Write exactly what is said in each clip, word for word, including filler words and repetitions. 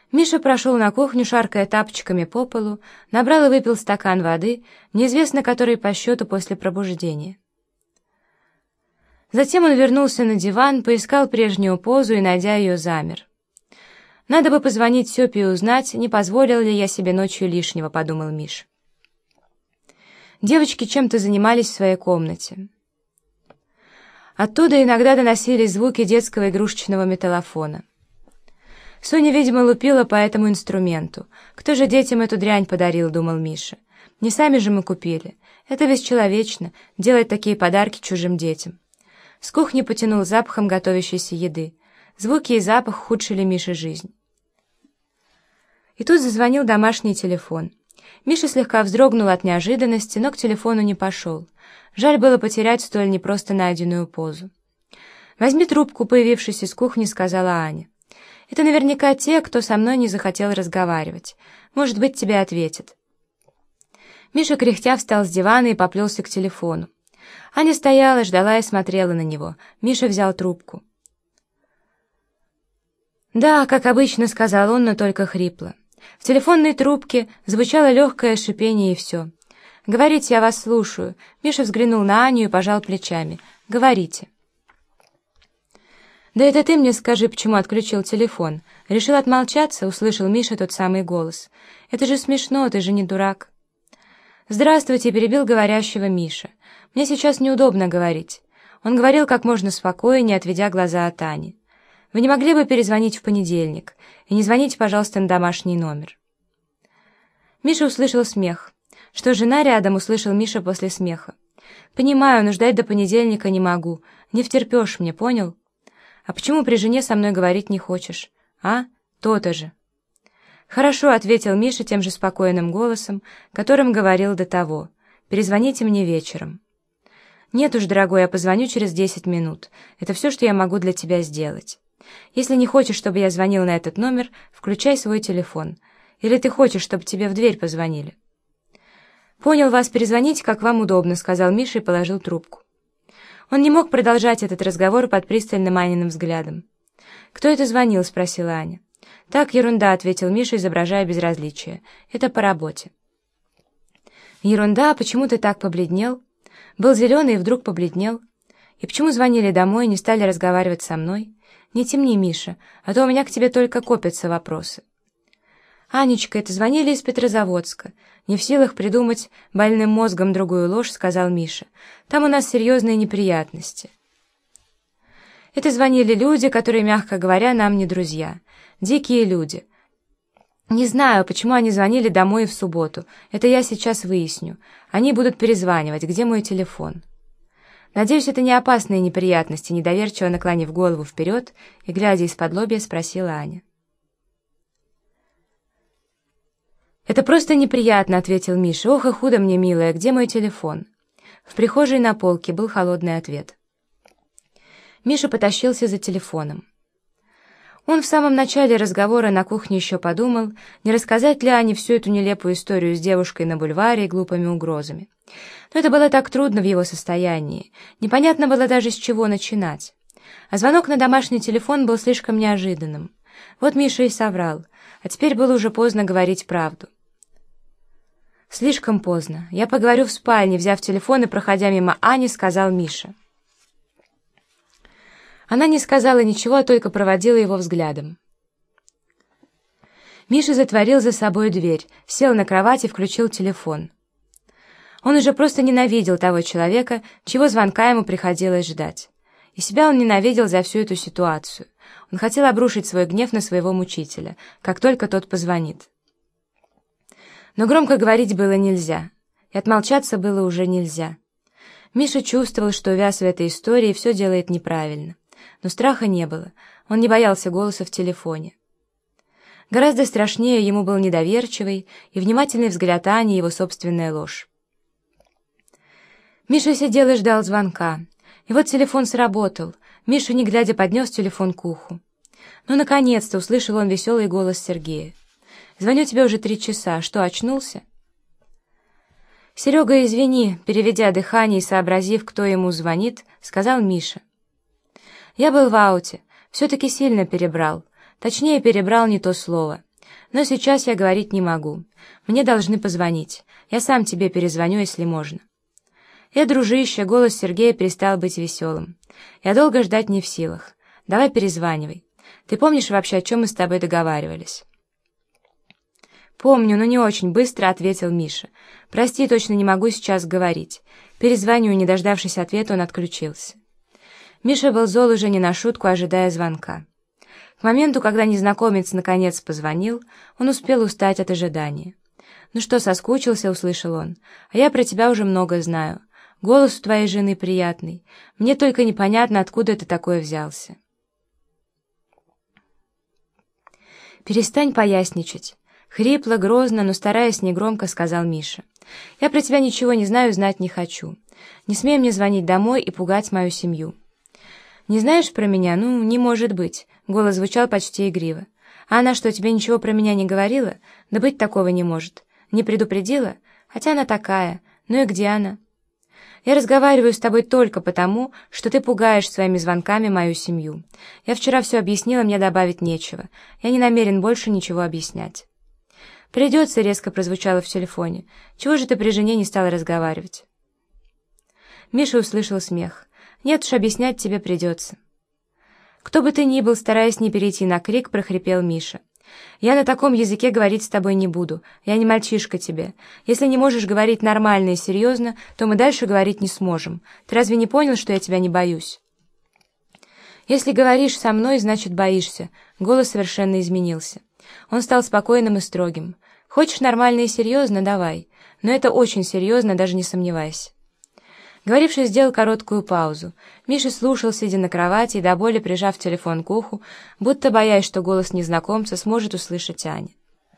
Миша прошел на кухню, шаркая тапочками по полу, набрал и выпил стакан воды, неизвестно который по счету после пробуждения. Затем он вернулся на диван, поискал прежнюю позу и, найдя ее, замер. «Надо бы позвонить Сёпе и узнать, не позволил ли я себе ночью лишнего», — подумал Миша. Девочки чем-то занимались в своей комнате. Оттуда иногда доносились звуки детского игрушечного металлофона. Соня, видимо, лупила по этому инструменту. «Кто же детям эту дрянь подарил?» — думал Миша. «Не сами же мы купили. Это бесчеловечно — делать такие подарки чужим детям». С кухни потянул запахом готовящейся еды. Звуки и запах ухудшили Мише жизнь. И тут зазвонил домашний телефон. Миша слегка вздрогнул от неожиданности, но к телефону не пошел. Жаль было потерять столь непросто найденную позу. «Возьми трубку», — появившись из кухни, сказала Аня. «Это наверняка те, кто со мной не захотел разговаривать. Может быть, тебе ответят». Миша, кряхтя, встал с дивана и поплелся к телефону. Аня стояла, ждала и смотрела на него. Миша взял трубку. «Да, как обычно», — сказал он, но только хрипло. В телефонной трубке звучало легкое шипение, и все. «Говорите, я вас слушаю». Миша взглянул на Аню и пожал плечами. «Говорите». «Да это ты мне скажи, почему отключил телефон. Решил отмолчаться?» — услышал Миша тот самый голос. «Это же смешно, ты же не дурак». «Здравствуйте», — перебил говорящего Миша. «Мне сейчас неудобно говорить». Он говорил как можно спокойнее, отведя глаза от Ани. «Вы не могли бы перезвонить в понедельник? И не звоните, пожалуйста, на домашний номер». Миша услышал смех. «Что, жена рядом?» — услышал Миша после смеха. «Понимаю, но ждать до понедельника не могу. Не втерпешь мне, понял? А почему при жене со мной говорить не хочешь? А? То-то же». «Хорошо», — ответил Миша тем же спокойным голосом, которым говорил до того. «Перезвоните мне вечером». «Нет уж, дорогой, я позвоню через десять минут. Это все, что я могу для тебя сделать. Если не хочешь, чтобы я звонил на этот номер, включай свой телефон. Или ты хочешь, чтобы тебе в дверь позвонили?» «Понял вас, перезвоните, как вам удобно», — сказал Миша и положил трубку. Он не мог продолжать этот разговор под пристальным Аниным взглядом. «Кто это звонил?» — спросила Аня. «Так, ерунда», — ответил Миша, изображая безразличие. «Это по работе». «Ерунда? Почему ты так побледнел?» «Был зеленый и вдруг побледнел». «И почему звонили домой и не стали разговаривать со мной?» «Не темни, Миша, а то у меня к тебе только копятся вопросы». «Анечка, это звонили из Петрозаводска. Не в силах придумать больным мозгом другую ложь», — сказал Миша. «Там у нас серьезные неприятности». «Это звонили люди, которые, мягко говоря, нам не друзья. Дикие люди. Не знаю, почему они звонили домой в субботу. Это я сейчас выясню. Они будут перезванивать. Где мой телефон?» «Надеюсь, это не опасные неприятности», — недоверчиво наклонив голову вперед и, глядя из-под лобья, спросила Аня. «Это просто неприятно», — ответил Миша. «Ох и худо мне, милая, где мой телефон?» В прихожей на полке был холодный ответ. Миша потащился за телефоном. Он в самом начале разговора на кухне еще подумал, не рассказать ли Ане всю эту нелепую историю с девушкой на бульваре и глупыми угрозами. Но это было так трудно в его состоянии. Непонятно было даже, с чего начинать. А звонок на домашний телефон был слишком неожиданным. Вот Миша и соврал, а теперь было уже поздно говорить правду. «Слишком поздно. Я поговорю в спальне», — взяв телефон и проходя мимо Ани, сказал Миша. Она не сказала ничего, а только проводила его взглядом. Миша затворил за собой дверь, сел на кровать и включил телефон. Он уже просто ненавидел того человека, чьего звонка ему приходилось ждать. И себя он ненавидел за всю эту ситуацию. Он хотел обрушить свой гнев на своего мучителя, как только тот позвонит. Но громко говорить было нельзя, и отмолчаться было уже нельзя. Миша чувствовал, что увяз в этой истории и все делает неправильно. Но страха не было, он не боялся голоса в телефоне. Гораздо страшнее ему был недоверчивый и внимательный взгляд Ани и его собственная ложь. Миша сидел и ждал звонка. И вот телефон сработал. Миша, не глядя, поднес телефон к уху. Ну, наконец-то услышал он веселый голос Сергея. «Звоню тебе уже три часа. Что, очнулся?» «Серега, извини», — переведя дыхание и сообразив, кто ему звонит, сказал Миша. «Я был в ауте. Все-таки сильно перебрал. Точнее, перебрал не то слово. Но сейчас я говорить не могу. Мне должны позвонить. Я сам тебе перезвоню, если можно». «Э, дружище», — голос Сергея перестал быть веселым. «Я долго ждать не в силах. Давай перезванивай. Ты помнишь вообще, о чем мы с тобой договаривались?» «Помню, но не очень быстро», — ответил Миша. «Прости, точно не могу сейчас говорить. Перезвоню», — не дождавшись ответа, он отключился. Миша был зол уже не на шутку, ожидая звонка. К моменту, когда незнакомец наконец позвонил, он успел устать от ожидания. «Ну что, соскучился?» — услышал он. «А я про тебя уже много знаю. Голос у твоей жены приятный. Мне только непонятно, откуда ты такое взялся». «Перестань поясничать». Хрипло, грозно, но стараясь негромко, сказал Миша. «Я про тебя ничего не знаю, знать не хочу. Не смей мне звонить домой и пугать мою семью». «Не знаешь про меня? Ну, не может быть». Голос звучал почти игриво. «А она что, тебе ничего про меня не говорила? Да быть такого не может. Не предупредила? Хотя она такая. Ну и где она?» «Я разговариваю с тобой только потому, что ты пугаешь своими звонками мою семью. Я вчера все объяснила, мне добавить нечего. Я не намерен больше ничего объяснять». «Придется», — резко прозвучало в телефоне. «Чего же ты при жене не стала разговаривать?» Миша услышал смех. «Нет уж, объяснять тебе придется». «Кто бы ты ни был», — стараясь не перейти на крик, прохрипел Миша. «Я на таком языке говорить с тобой не буду. Я не мальчишка тебе. Если не можешь говорить нормально и серьезно, то мы дальше говорить не сможем. Ты разве не понял, что я тебя не боюсь?» «Если говоришь со мной, значит боишься». Голос совершенно изменился. Он стал спокойным и строгим. «Хочешь нормально и серьезно? Давай. Но это очень серьезно, даже не сомневайся». Говоривший сделал короткую паузу. Миша слушал, сидя на кровати и до боли прижав телефон к уху, будто боясь, что голос незнакомца сможет услышать Аня.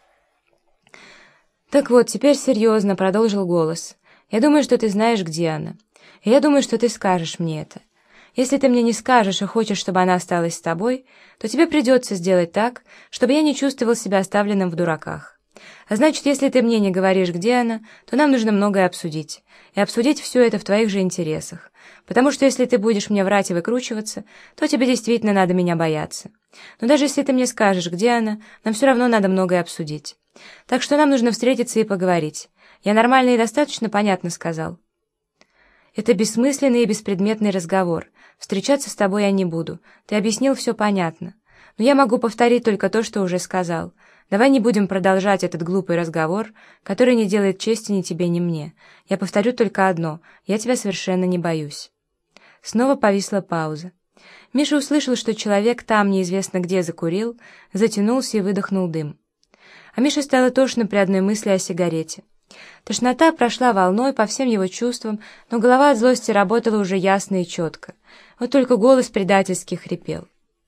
«Так вот, теперь серьезно», — продолжил голос. «Я думаю, что ты знаешь, где она. И я думаю, что ты скажешь мне это. Если ты мне не скажешь и хочешь, чтобы она осталась с тобой, то тебе придется сделать так, чтобы я не чувствовал себя оставленным в дураках. А значит, если ты мне не говоришь, где она, то нам нужно многое обсудить. И обсудить все это в твоих же интересах. Потому что если ты будешь мне врать и выкручиваться, то тебе действительно надо меня бояться. Но даже если ты мне скажешь, где она, нам все равно надо многое обсудить. Так что нам нужно встретиться и поговорить. Я нормально и достаточно понятно сказал». «Это бессмысленный и беспредметный разговор. Встречаться с тобой я не буду. Ты объяснил все понятно. Но я могу повторить только то, что уже сказал. Давай не будем продолжать этот глупый разговор, который не делает чести ни тебе, ни мне. Я повторю только одно. Я тебя совершенно не боюсь». Снова повисла пауза. Миша услышал, что человек там неизвестно где закурил, затянулся и выдохнул дым. А Мише стало тошно при одной мысли о сигарете. Тошнота прошла волной по всем его чувствам, но голова от злости работала уже ясно и четко. Вот только голос предательски хрипел.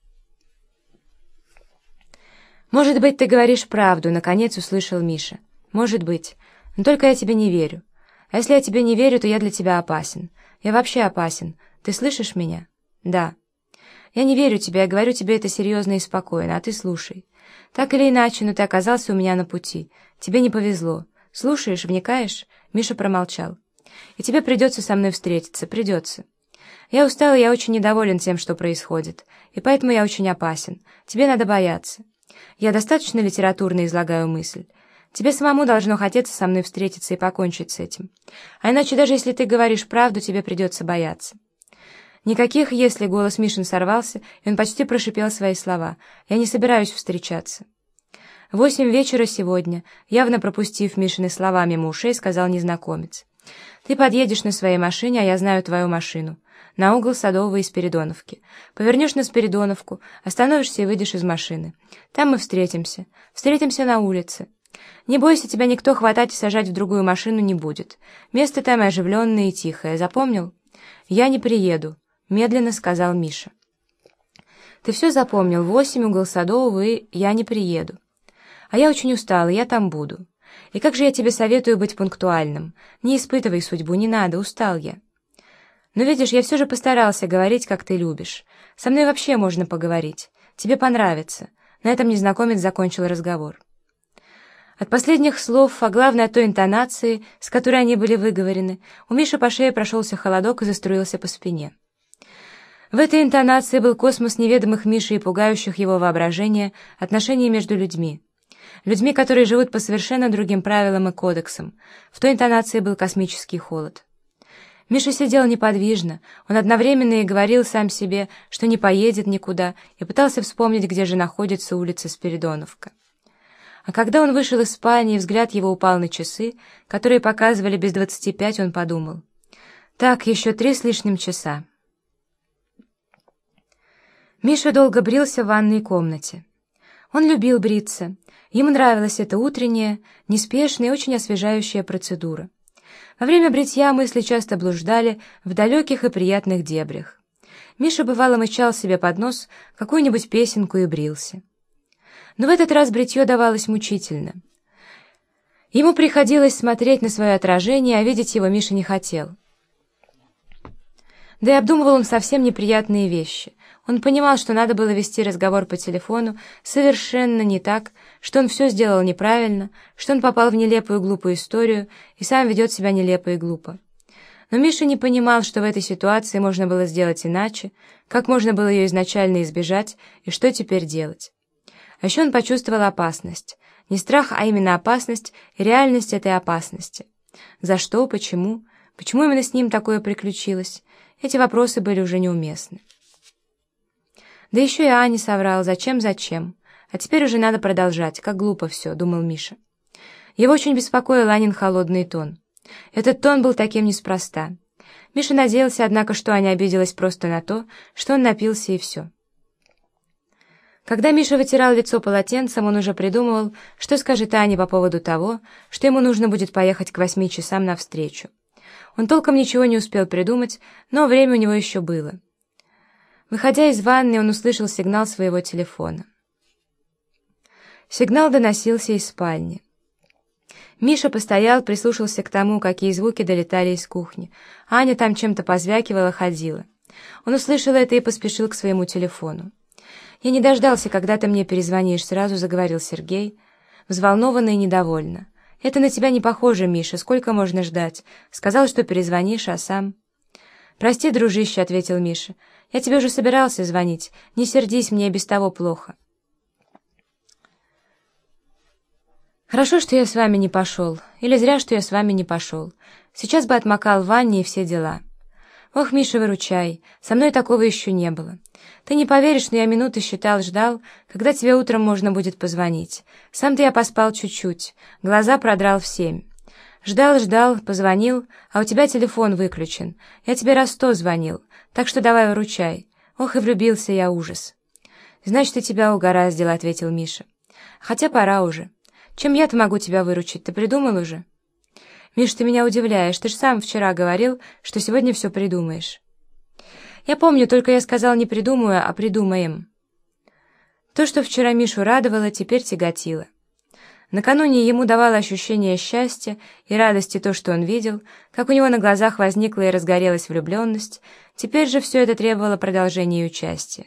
«Может быть, ты говоришь правду», — наконец услышал Миша. «Может быть. Но только я тебе не верю. А если я тебе не верю, то я для тебя опасен. Я вообще опасен. Ты слышишь меня?» «Да». «Я не верю тебе, я говорю тебе это серьезно и спокойно, а ты слушай. Так или иначе, но ты оказался у меня на пути. Тебе не повезло. Слушаешь, вникаешь?» Миша промолчал. «И тебе придется со мной встретиться, придется. Я устал, и я очень недоволен тем, что происходит, и поэтому я очень опасен. Тебе надо бояться. Я достаточно литературно излагаю мысль. Тебе самому должно хотеться со мной встретиться и покончить с этим. А иначе, даже если ты говоришь правду, тебе придется бояться». Никаких «если», голос Мишин сорвался, и он почти прошипел свои слова. «Я не собираюсь встречаться». «Восемь вечера сегодня», явно пропустив Мишины слова мимо ушей, сказал незнакомец. «Ты подъедешь на своей машине, а я знаю твою машину. На угол Садового и Спиридоновки. Повернешь на Спиридоновку, остановишься и выйдешь из машины. Там мы встретимся. Встретимся на улице. Не бойся, тебя никто хватать и сажать в другую машину не будет. Место там оживленное и тихое. Запомнил?» «Я не приеду», — медленно сказал Миша. «Ты все запомнил. Восемь, угол Садового и я не приеду. А я очень устала, я там буду. И как же я тебе советую быть пунктуальным? Не испытывай судьбу, не надо, устал я. Но видишь, я все же постарался говорить, как ты любишь. Со мной вообще можно поговорить. Тебе понравится». На этом незнакомец закончил разговор. От последних слов, а главное от той интонации, с которой они были выговорены, у Миши по шее прошелся холодок и заструился по спине. В этой интонации был космос неведомых Миши и пугающих его воображения отношений между людьми. людьми, которые живут по совершенно другим правилам и кодексам. В той интонации был космический холод. Миша сидел неподвижно, он одновременно и говорил сам себе, что не поедет никуда, и пытался вспомнить, где же находится улица Спиридоновка. А когда он вышел из спальни, и взгляд его упал на часы, которые показывали без двадцати пять, он подумал: «Так, еще три с лишним часа». Миша долго брился в ванной комнате. Он любил бриться. Ему нравилась эта утренняя, неспешная и очень освежающая процедура. Во время бритья мысли часто блуждали в далеких и приятных дебрях. Миша бывало мычал себе под нос какую-нибудь песенку и брился. Но в этот раз бритье давалось мучительно. Ему приходилось смотреть на свое отражение, а видеть его Миша не хотел. Да и обдумывал он совсем неприятные вещи. Он понимал, что надо было вести разговор по телефону совершенно не так, что он все сделал неправильно, что он попал в нелепую глупую историю и сам ведет себя нелепо и глупо. Но Миша не понимал, что в этой ситуации можно было сделать иначе, как можно было ее изначально избежать и что теперь делать. А еще он почувствовал опасность. Не страх, а именно опасность и реальность этой опасности. За что, почему, почему именно с ним такое приключилось? Эти вопросы были уже неуместны. Да еще и Ане соврал. Зачем, зачем? А теперь уже надо продолжать. Как глупо все, думал Миша. Его очень беспокоил Анин холодный тон. Этот тон был таким неспроста. Миша надеялся, однако, что Аня обиделась просто на то, что он напился и все. Когда Миша вытирал лицо полотенцем, он уже придумывал, что скажет Ане по поводу того, что ему нужно будет поехать к восьми часам навстречу. Он толком ничего не успел придумать, но время у него еще было. Выходя из ванной, он услышал сигнал своего телефона. Сигнал доносился из спальни. Миша постоял, прислушался к тому, какие звуки долетали из кухни. Аня там чем-то позвякивала, ходила. Он услышал это и поспешил к своему телефону. «Я не дождался, когда ты мне перезвонишь», — сразу заговорил Сергей, взволнованно и недовольно. «Это на тебя не похоже, Миша, сколько можно ждать? Сказал, что перезвонишь, а сам...» «Прости, дружище», — ответил Миша. «Я тебе уже собирался звонить. Не сердись, мне и без того плохо». «Хорошо, что я с вами не пошел. Или зря, что я с вами не пошел. Сейчас бы отмокал в ванне и все дела. Ох, Миша, выручай. Со мной такого еще не было. Ты не поверишь, но я минуты считал, ждал, когда тебе утром можно будет позвонить. Сам-то я поспал чуть-чуть. Глаза продрал в семь. Ждал, ждал, позвонил, а у тебя телефон выключен. Я тебе раз сто звонил, так что давай выручай. Ох, и влюбился я, ужас». «Значит, и тебя угораздило», — ответил Миша. «Хотя пора уже. Чем я-то могу тебя выручить? Ты придумал уже?» «Миш, ты меня удивляешь. Ты же сам вчера говорил, что сегодня все придумаешь». «Я помню, только я сказал не придумаю, а придумаем». То, что вчера Мишу радовало, теперь тяготило. Накануне ему давало ощущение счастья и радости то, что он видел, как у него на глазах возникла и разгорелась влюбленность, теперь же все это требовало продолжения и участия.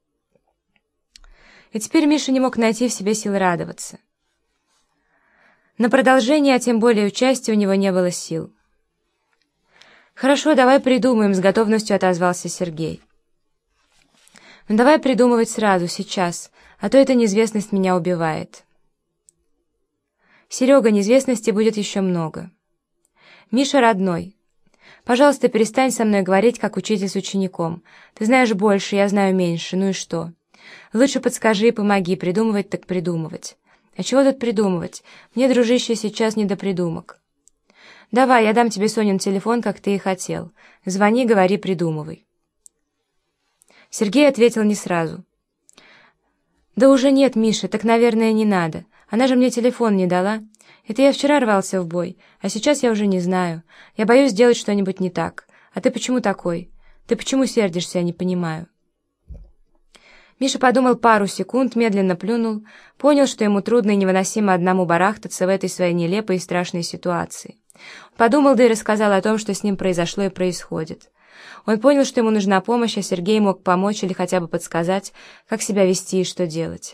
И теперь Миша не мог найти в себе сил радоваться. На продолжение, а тем более участия у него не было сил. «Хорошо, давай придумаем», — с готовностью отозвался Сергей. «Но давай придумывать сразу, сейчас, а то эта неизвестность меня убивает». «Серега, неизвестности будет еще много». «Миша, родной, пожалуйста, перестань со мной говорить, как учитель с учеником. Ты знаешь больше, я знаю меньше, ну и что? Лучше подскажи и помоги, придумывать так придумывать». «А чего тут придумывать? Мне, дружище, сейчас не до придумок». «Давай, я дам тебе Сонин телефон, как ты и хотел. Звони, говори, придумывай». Сергей ответил не сразу. «Да уже нет, Миша, так, наверное, не надо. Она же мне телефон не дала. Это я вчера рвался в бой, а сейчас я уже не знаю. Я боюсь сделать что-нибудь не так. А ты почему такой? Ты почему сердишься, я не понимаю». Миша подумал пару секунд, медленно плюнул, понял, что ему трудно и невыносимо одному барахтаться в этой своей нелепой и страшной ситуации. Он подумал, да и рассказал о том, что с ним произошло и происходит. Он понял, что ему нужна помощь, а Сергей мог помочь или хотя бы подсказать, как себя вести и что делать.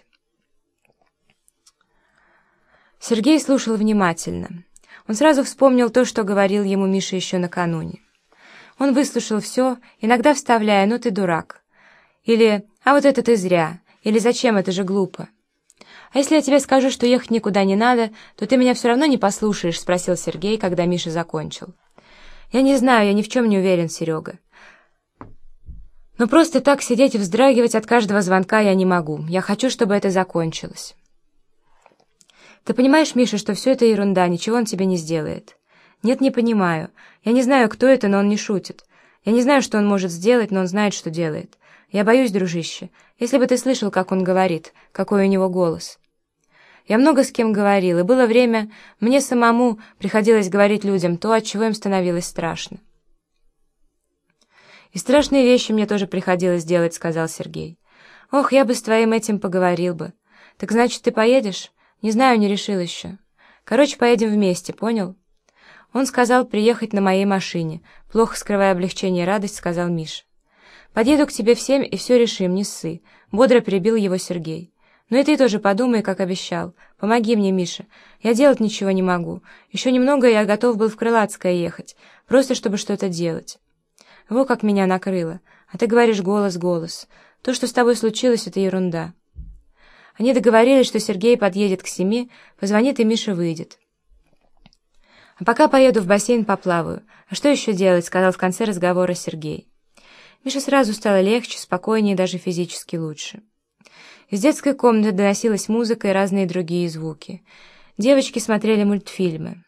Сергей слушал внимательно. Он сразу вспомнил то, что говорил ему Миша еще накануне. Он выслушал все, иногда вставляя: «Ну ты дурак», или «А вот это ты зря», или «Зачем, это же глупо». «А если я тебе скажу, что ехать никуда не надо, то ты меня все равно не послушаешь?» — спросил Сергей, когда Миша закончил. «Я не знаю, я ни в чем не уверен, Серега. Но просто так сидеть и вздрагивать от каждого звонка я не могу. Я хочу, чтобы это закончилось». «Ты понимаешь, Миша, что все это ерунда, ничего он тебе не сделает?» «Нет, не понимаю. Я не знаю, кто это, но он не шутит. Я не знаю, что он может сделать, но он знает, что делает. Я боюсь, дружище. Если бы ты слышал, как он говорит, какой у него голос». Я много с кем говорил, и было время, мне самому приходилось говорить людям то, от чего им становилось страшно. «И страшные вещи мне тоже приходилось делать», — сказал Сергей. «Ох, я бы с твоим этим поговорил бы. Так значит, ты поедешь?» «Не знаю, не решил еще. Короче, поедем вместе, понял?» Он сказал приехать на моей машине. Плохо скрывая облегчение и радость, сказал Миша. «Подъеду к тебе в семь и все решим, не ссы», — бодро перебил его Сергей. «Ну и ты тоже подумай, как обещал. Помоги мне, Миша. Я делать ничего не могу. Еще немного, и я готов был в Крылатское ехать, просто чтобы что-то делать. Во как меня накрыло. А ты говоришь голос, голос. То, что с тобой случилось, это ерунда». Они договорились, что Сергей подъедет к семи, позвонит, и Миша выйдет. «А пока поеду в бассейн поплаваю. А что еще делать?» — сказал в конце разговора Сергей. Мише сразу стало легче, спокойнее и даже физически лучше. Из детской комнаты доносилась музыка и разные другие звуки. Девочки смотрели мультфильмы.